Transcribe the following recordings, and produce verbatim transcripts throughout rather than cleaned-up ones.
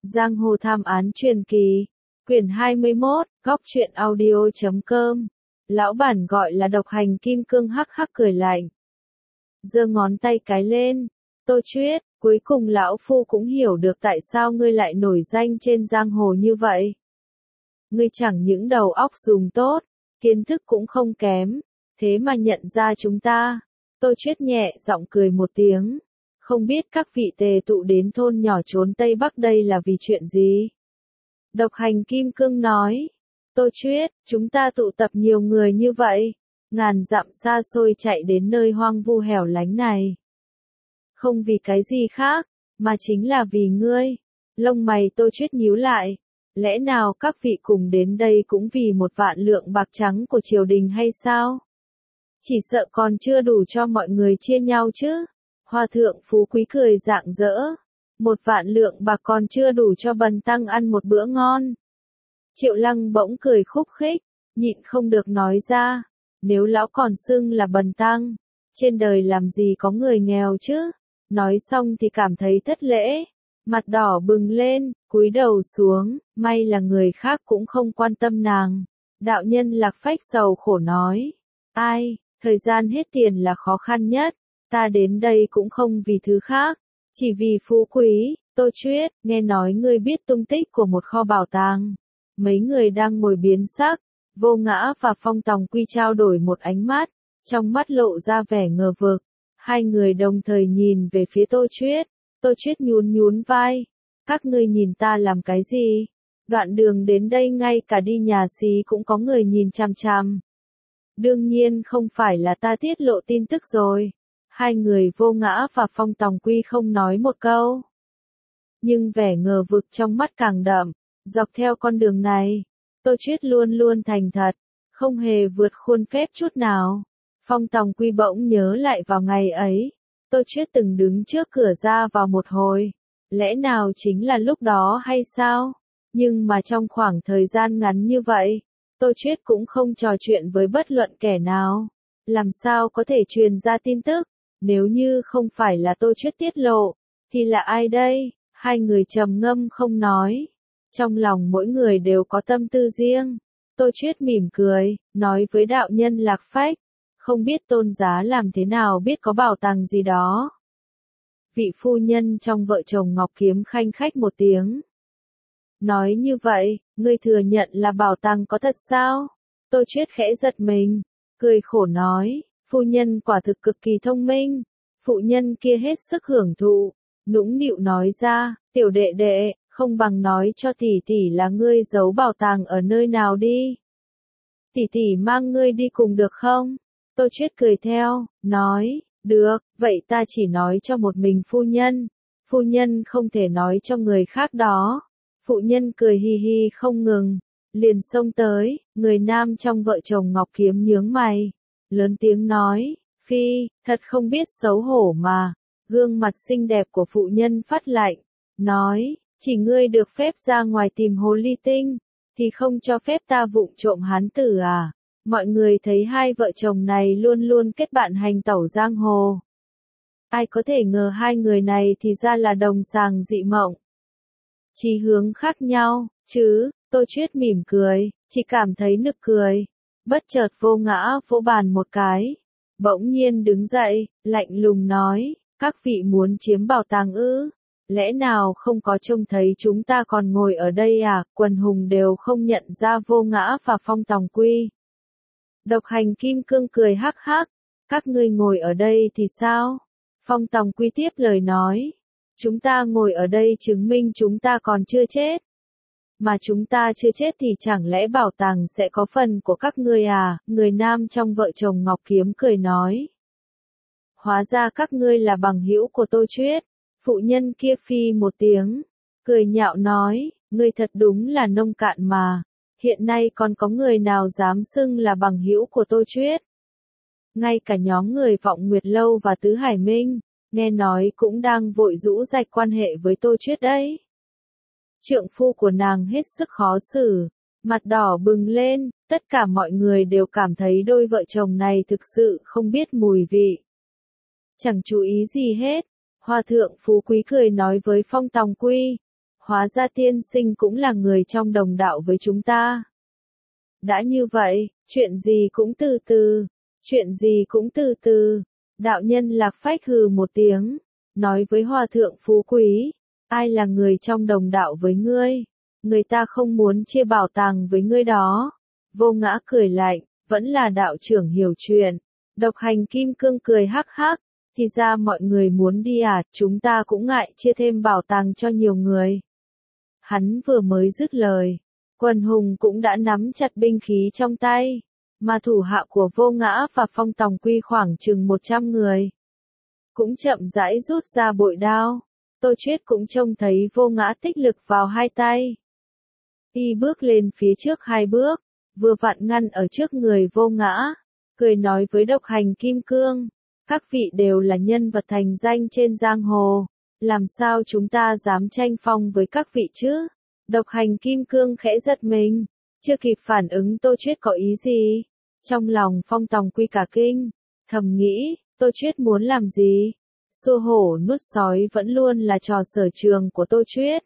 Giang hồ thám án truyền kỳ, quyển hai mươi mốt, góc truyện audio chấm com. Lão bản gọi là độc hành kim cương hắc hắc cười lạnh. Giơ ngón tay cái lên, Tô Chuyết, cuối cùng lão phu cũng hiểu được tại sao ngươi lại nổi danh trên giang hồ như vậy. Ngươi chẳng những đầu óc dùng tốt, kiến thức cũng không kém, thế mà nhận ra chúng ta. Tô Chuyết nhẹ giọng cười một tiếng. Không biết các vị tề tụ đến thôn nhỏ trốn Tây Bắc đây là vì chuyện gì? Độc hành kim cương nói. Tô Chuyết, chúng ta tụ tập nhiều người như vậy, ngàn dặm xa xôi chạy đến nơi hoang vu hẻo lánh này. Không vì cái gì khác, mà chính là vì ngươi. Lông mày Tô Chuyết nhíu lại. Lẽ nào các vị cùng đến đây cũng vì một vạn lượng bạc trắng của triều đình hay sao? Chỉ sợ còn chưa đủ cho mọi người chia nhau chứ. Hoa thượng phú quý cười rạng rỡ. Một vạn lượng bạc còn chưa đủ cho bần tăng ăn một bữa ngon. Triệu Lăng bỗng cười khúc khích, nhịn không được nói ra. Nếu lão còn xưng là bần tăng, trên đời làm gì có người nghèo chứ? Nói xong thì cảm thấy thất lễ. Mặt đỏ bừng lên, cúi đầu xuống, may là người khác cũng không quan tâm nàng. Đạo nhân Lạc Phách sầu khổ nói. Ai, thời gian hết tiền là khó khăn nhất. Ta đến đây cũng không vì thứ khác, chỉ vì phú quý. Tô Chuyết, nghe nói ngươi biết tung tích của một kho bảo tàng. Mấy người đang ngồi biến sắc, Vô Ngã và Phong Tòng Quy trao đổi một ánh mắt, trong mắt lộ ra vẻ ngờ vực. Hai người đồng thời nhìn về phía Tô Chuyết. Tô Chuyết nhún nhún vai. Các ngươi nhìn ta làm cái gì? Đoạn đường đến đây ngay cả đi nhà xí cũng có người nhìn chằm chằm. Đương nhiên không phải là ta tiết lộ tin tức rồi. Hai người Vô Ngã và Phong Tòng Quy không nói một câu. Nhưng vẻ ngờ vực trong mắt càng đậm. Dọc theo con đường này, Tô Chuyết luôn luôn thành thật, không hề vượt khuôn phép chút nào. Phong Tòng Quy bỗng nhớ lại vào ngày ấy. Tô Chuyết từng đứng trước cửa ra vào một hồi. Lẽ nào chính là lúc đó hay sao? Nhưng mà trong khoảng thời gian ngắn như vậy, Tô Chuyết cũng không trò chuyện với bất luận kẻ nào. Làm sao có thể truyền ra tin tức? Nếu như không phải là Tô Chuyết tiết lộ, thì là ai đây? Hai người trầm ngâm không nói. Trong lòng mỗi người đều có tâm tư riêng. Tô Chuyết mỉm cười, nói với đạo nhân Lạc Phách. Không biết tôn giá làm thế nào biết có bảo tàng gì đó. Vị phu nhân trong vợ chồng Ngọc Kiếm khanh khách một tiếng. Nói như vậy, ngươi thừa nhận là bảo tàng có thật sao? Tô Chuyết khẽ giật mình, cười khổ nói, phu nhân quả thực cực kỳ thông minh. Phụ nhân kia hết sức hưởng thụ, nũng nịu nói ra, tiểu đệ đệ, không bằng nói cho tỷ tỷ là ngươi giấu bảo tàng ở nơi nào đi. Tỷ tỷ mang ngươi đi cùng được không? Tô Chuyết cười theo, nói, được, vậy ta chỉ nói cho một mình phu nhân. Phu nhân không thể nói cho người khác đó. Phụ nhân cười hi hi không ngừng, liền xông tới, người nam trong vợ chồng Ngọc Kiếm nhướng mày, lớn tiếng nói, phi, thật không biết xấu hổ mà. Gương mặt xinh đẹp của phụ nhân phát lạnh, nói, chỉ ngươi được phép ra ngoài tìm hồ ly tinh, thì không cho phép ta vụng trộm hán tử à? Mọi người thấy hai vợ chồng này luôn luôn kết bạn hành tẩu giang hồ. Ai có thể ngờ hai người này thì ra là đồng sàng dị mộng. Chí hướng khác nhau, chứ, Tô Chuyết mỉm cười, chỉ cảm thấy nực cười. Bất chợt Vô Ngã vỗ bàn một cái. Bỗng nhiên đứng dậy, lạnh lùng nói, các vị muốn chiếm bảo tàng ư? Lẽ nào không có trông thấy chúng ta còn ngồi ở đây à? Quần hùng đều không nhận ra Vô Ngã và Phong Tòng Quy. Độc hành kim cương cười hắc hắc, các ngươi ngồi ở đây thì sao? Phong Tòng Quy tiếp lời nói, chúng ta ngồi ở đây chứng minh chúng ta còn chưa chết. Mà chúng ta chưa chết thì chẳng lẽ bảo tàng sẽ có phần của các ngươi à? Người nam trong vợ chồng Ngọc Kiếm cười nói. Hóa ra các ngươi là bằng hữu của Tô Chuyết. Phụ nhân kia phi một tiếng, cười nhạo nói, ngươi thật đúng là nông cạn mà. Hiện nay còn có người nào dám xưng là bằng hữu của Tô Chuyết? Ngay cả nhóm người Vọng Nguyệt Lâu và Tứ Hải Minh, nghe nói cũng đang vội rũ rạch quan hệ với Tô Chuyết đấy. Trượng phu của nàng hết sức khó xử, mặt đỏ bừng lên, tất cả mọi người đều cảm thấy đôi vợ chồng này thực sự không biết mùi vị. Chẳng chú ý gì hết, Hoa thượng phú quý cười nói với Phong Tòng Quy. Hóa ra tiên sinh cũng là người trong đồng đạo với chúng ta. Đã như vậy, chuyện gì cũng từ từ, chuyện gì cũng từ từ. Đạo nhân Lạc Phách hừ một tiếng, nói với Hòa thượng Phú Quý, ai là người trong đồng đạo với ngươi? Người ta không muốn chia bảo tàng với ngươi đó. Vô Ngã cười lạnh, vẫn là đạo trưởng hiểu chuyện. Độc Hành Kim Cương cười hắc hắc, thì ra mọi người muốn đi à, chúng ta cũng ngại chia thêm bảo tàng cho nhiều người. Hắn vừa mới dứt lời, Quần hùng cũng đã nắm chặt binh khí trong tay, mà thủ hạ của Vô Ngã và Phong Tòng Quy khoảng chừng một trăm người. Cũng chậm rãi rút ra bội đao, Tô Chuyết cũng trông thấy Vô Ngã tích lực vào hai tay. Y bước lên phía trước hai bước, vừa vặn ngăn ở trước người Vô Ngã, cười nói với Độc Hành Kim Cương, các vị đều là nhân vật thành danh trên giang hồ, làm sao chúng ta dám tranh phong với các vị chứ? Độc Hành Kim Cương khẽ giật mình, chưa kịp phản ứng Tô Chuyết có ý gì. Trong lòng Phong Tòng Quy cả kinh, thầm nghĩ, Tô Chuyết muốn làm gì? Xua hổ nuốt sói vẫn luôn là trò sở trường của Tô Chuyết.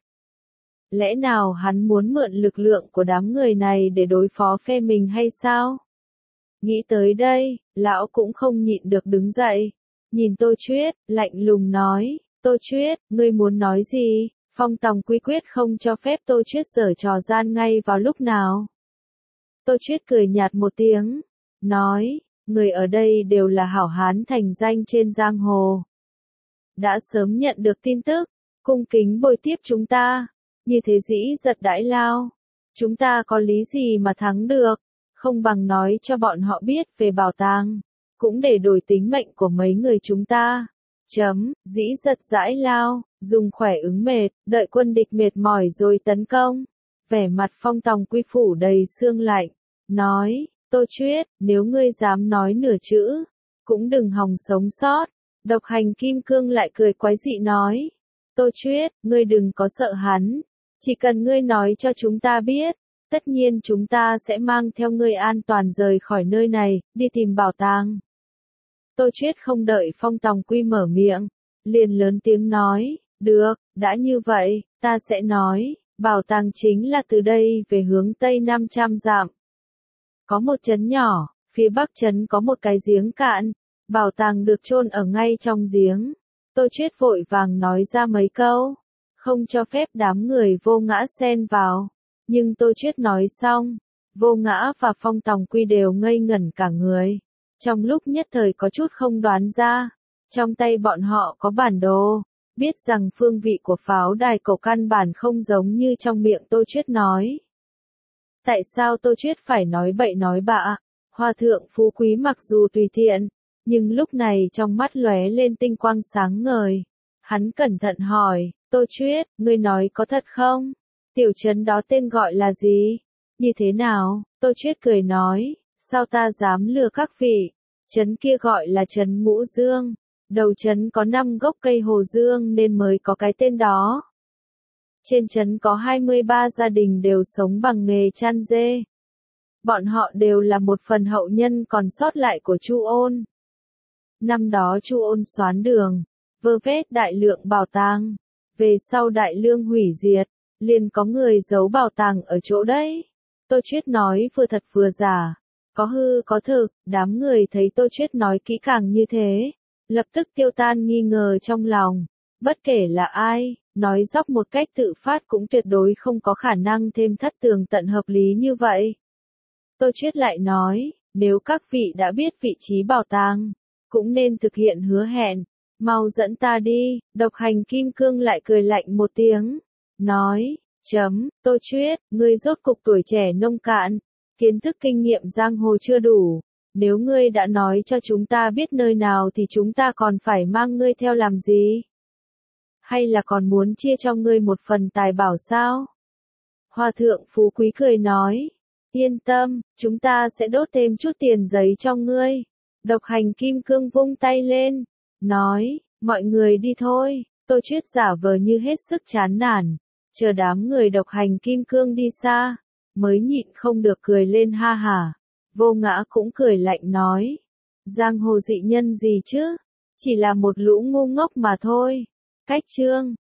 Lẽ nào hắn muốn mượn lực lượng của đám người này để đối phó phe mình hay sao? Nghĩ tới đây, lão cũng không nhịn được đứng dậy, nhìn Tô Chuyết, lạnh lùng nói, Tô Chuyết, ngươi muốn nói gì? Phong Tòng Quy quyết không cho phép Tô Chuyết giở trò gian ngay vào lúc nào. Tô Chuyết cười nhạt một tiếng, nói, người ở đây đều là hảo hán thành danh trên giang hồ. Đã sớm nhận được tin tức, cung kính bồi tiếp chúng ta, như thế dĩ giật đãi lao. Chúng ta có lý gì mà thắng được, không bằng nói cho bọn họ biết về bảo tàng, cũng để đổi tính mệnh của mấy người chúng ta. Chấm, dĩ giật dãi lao, dùng khỏe ứng mệt, đợi quân địch mệt mỏi rồi tấn công. Vẻ mặt Phong Tòng Quy phủ đầy sương lạnh, nói, Tô Chuyết, nếu ngươi dám nói nửa chữ, cũng đừng hòng sống sót. Độc Hành Kim Cương lại cười quái dị nói, Tô Chuyết, ngươi đừng có sợ hắn, chỉ cần ngươi nói cho chúng ta biết, tất nhiên chúng ta sẽ mang theo ngươi an toàn rời khỏi nơi này, đi tìm bảo tàng. Tô Chuyết không đợi Phong Tòng Quy mở miệng, liền lớn tiếng nói, được, đã như vậy, ta sẽ nói, bảo tàng chính là từ đây về hướng tây năm trăm dặm. Có một trấn nhỏ, phía bắc trấn có một cái giếng cạn, bảo tàng được chôn ở ngay trong giếng. Tô Chuyết vội vàng nói ra mấy câu, không cho phép đám người Vô Ngã xen vào. Nhưng Tô Chuyết nói xong, Vô Ngã và Phong Tòng Quy đều ngây ngẩn cả người. Trong lúc nhất thời có chút không đoán ra, trong tay bọn họ có bản đồ, biết rằng phương vị của pháo đài cổ căn bản không giống như trong miệng Tô Chuyết nói. Tại sao Tô Chuyết phải nói bậy nói bạ? Hòa thượng Phú Quý mặc dù tùy tiện, nhưng lúc này trong mắt lóe lên tinh quang sáng ngời. Hắn cẩn thận hỏi, Tô Chuyết, ngươi nói có thật không? Tiểu trấn đó tên gọi là gì? Như thế nào? Tô Chuyết cười nói, sao ta dám lừa các vị? Trấn kia gọi là trấn Ngũ Dương. Đầu trấn có năm gốc cây hồ dương nên mới có cái tên đó. Trên trấn có hai mươi ba gia đình đều sống bằng nghề chăn dê. Bọn họ đều là một phần hậu nhân còn sót lại của Chu Ôn. Năm đó Chu Ôn xoán đường, vơ vét đại lượng bảo tàng. Về sau Đại Lương hủy diệt, liền có người giấu bảo tàng ở chỗ đấy. Tô Chuyết nói vừa thật vừa giả, có hư có thực, đám người thấy Tô Chuyết nói kỹ càng như thế, lập tức tiêu tan nghi ngờ trong lòng. Bất kể là ai, nói dóc một cách tự phát cũng tuyệt đối không có khả năng thêm thất tường tận hợp lý như vậy. Tô Chuyết lại nói, nếu các vị đã biết vị trí bảo tàng, cũng nên thực hiện hứa hẹn, mau dẫn ta đi. Độc Hành Kim Cương lại cười lạnh một tiếng, nói, chấm, Tô Chuyết, ngươi rốt cục tuổi trẻ nông cạn, kiến thức kinh nghiệm giang hồ chưa đủ, nếu ngươi đã nói cho chúng ta biết nơi nào thì chúng ta còn phải mang ngươi theo làm gì? Hay là còn muốn chia cho ngươi một phần tài bảo sao? Hòa thượng Phú Quý cười nói, yên tâm, chúng ta sẽ đốt thêm chút tiền giấy cho ngươi. Độc Hành Kim Cương vung tay lên, nói, mọi người đi thôi. Tô Chuyết giả vờ như hết sức chán nản, chờ đám người Độc Hành Kim Cương đi xa, mới nhịn không được cười lên ha hả. Vô Ngã cũng cười lạnh nói, giang hồ dị nhân gì chứ, chỉ là một lũ ngu ngốc mà thôi. Cách chương